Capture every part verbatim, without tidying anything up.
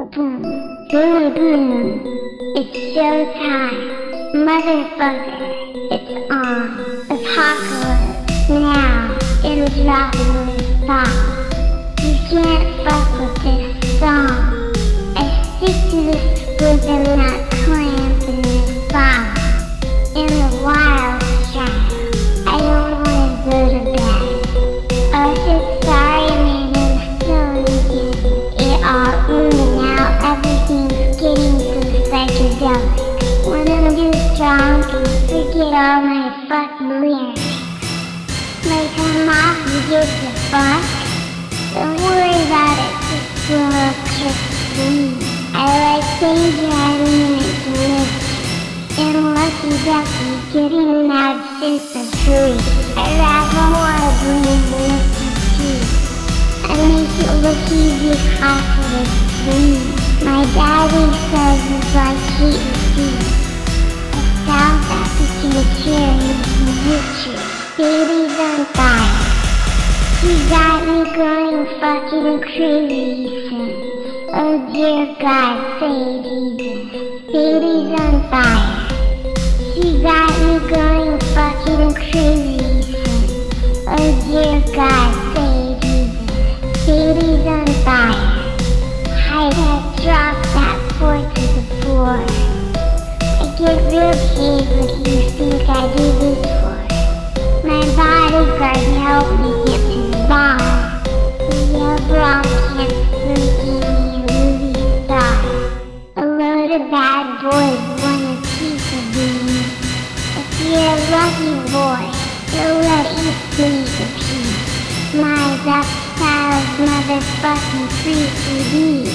Boom, boom, boom. It's showtime. Motherfucker, it's on. Apocalypse now. It'll drop in this song. You can't fuck with this song. I stick to this book and not clamping this bomb. In the wild child, I don't wanna go to bed. I said sorry, man, I'm so getting it all moving out. Everything's getting so psychedelic. When I'm just drunk and forget all my fucking lyrics. Like I'm off and give a fuck. Don't worry about it, just will kiss me. I like danger, I mean it to live. And lucky ducky, getting mad since the tree. I rather wanna bring this to I make it look easy, confident for me. My daddy says it's like heat and steam. A South African cherry from history. Baby's on fire. She got me going fucking crazy since. Oh dear God, say Jesus. Baby's on fire. She got me going fucking crazy since. Oh dear God, say Jesus. Baby's on fire. I had dropped that boy to the floor. I get real paid, what do you think I do this for? My bodyguard helped me get to the bar. The overall cancer gave me a movie star. A load of bad boys want a piece of me. If you're a lucky boy, they'll let you sleep a piece. My reptiles motherfucking free C D.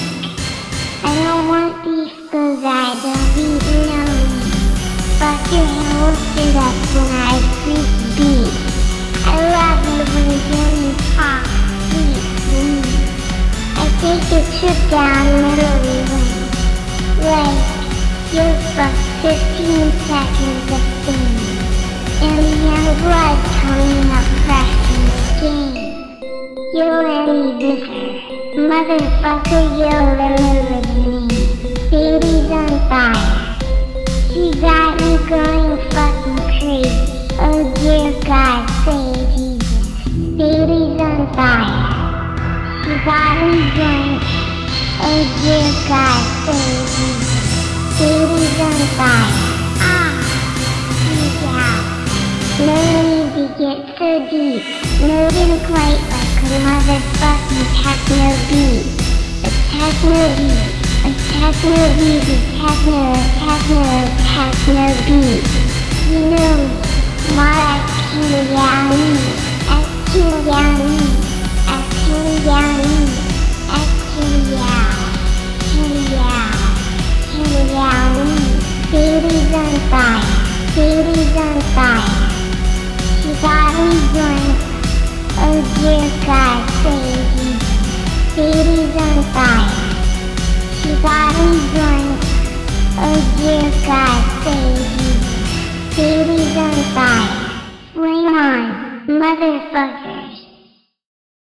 I don't want beef, cause I don't even know me. Fuck your hamster up when I freak beat. I love it when you talk sweet to me. I take a trip down memory lane. Like, you'll fuck fifteen seconds of fame. And the young blood coming up fresh in the game. You'll end this, motherfucker, you'll remember the name. Baby's on fire. She got me going fucking crazy. Oh dear God, say Jesus. Baby's on fire. She got me going. Oh dear God, say Jesus. Baby's on fire. Ah, freak out. No need to get so deep. No didn't quite like a motherfucking techno beat. A techno beat. A techno beat, a techno, a techno, a techno beat. You know me, more King Yami, as King Yami, as King Yami, as King Yao, King Yao, King Yami. Baby's on fire, baby's on fire. She got me going, oh dear God, say Jesus. Baby's on fire. She got me going, oh dear God, say Jesus. Baby's on fire. Flame on, motherfucker.